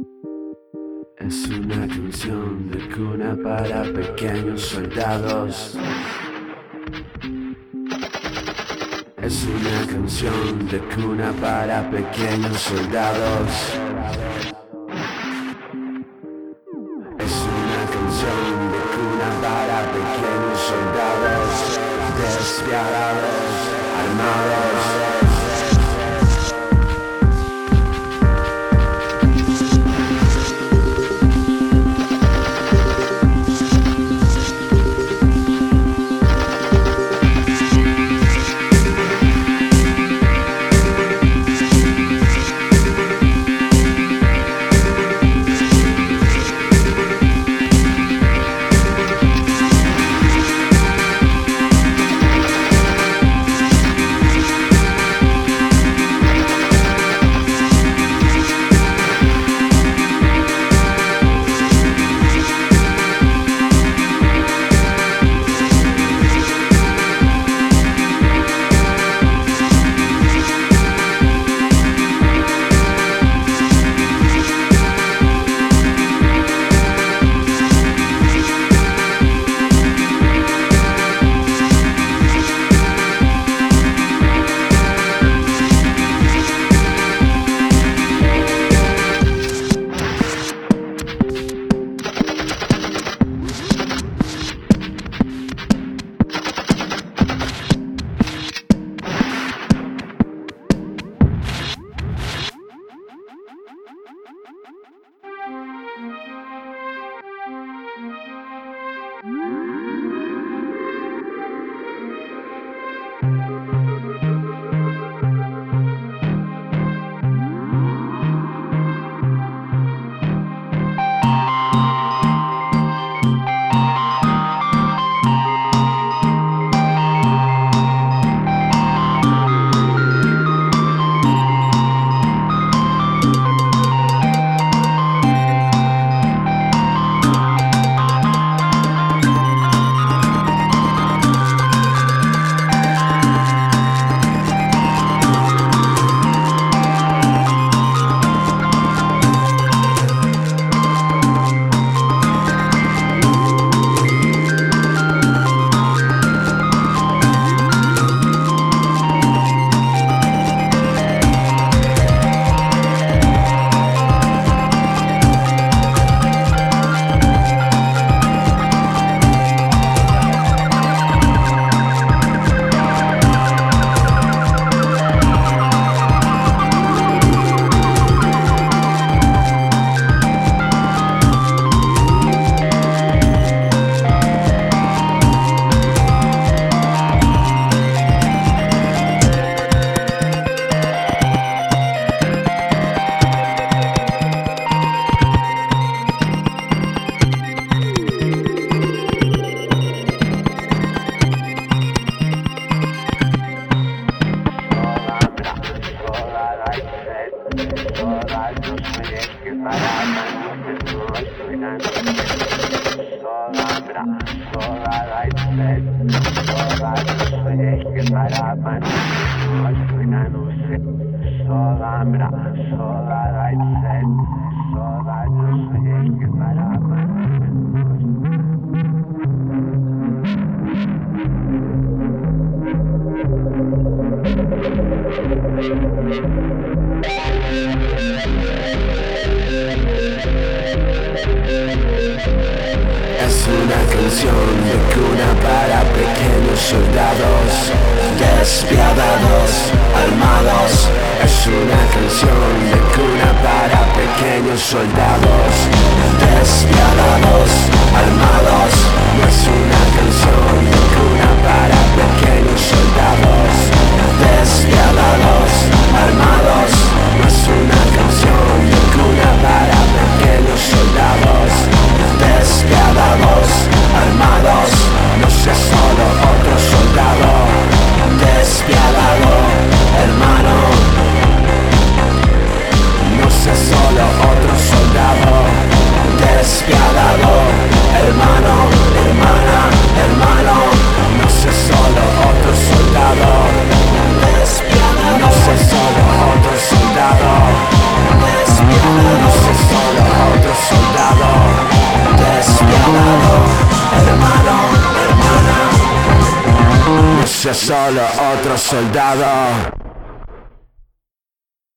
Es una canción de cuna para pequeños soldados. Es una canción de cuna para pequeños soldados. Es una canción de cuna para pequeños soldados despiadados, armados. Es una canción de cuna para pequeños soldados despiadados, armados. Es una canción de cuna para pequeños soldados despiadados, armados. No es una canción de cuna para pequeños soldados despiadados, armados. No es una canción de cuna para pequeños soldados despiadados, armados. No sé, solo otro soldado despiadado, hermano. No sé, solo otro soldado despiadado, hermano, hermana, hermano. No sé, solo otro soldado despiadado. No sé, solo otro soldado despiadado. No sé, solo sea solo otro soldado.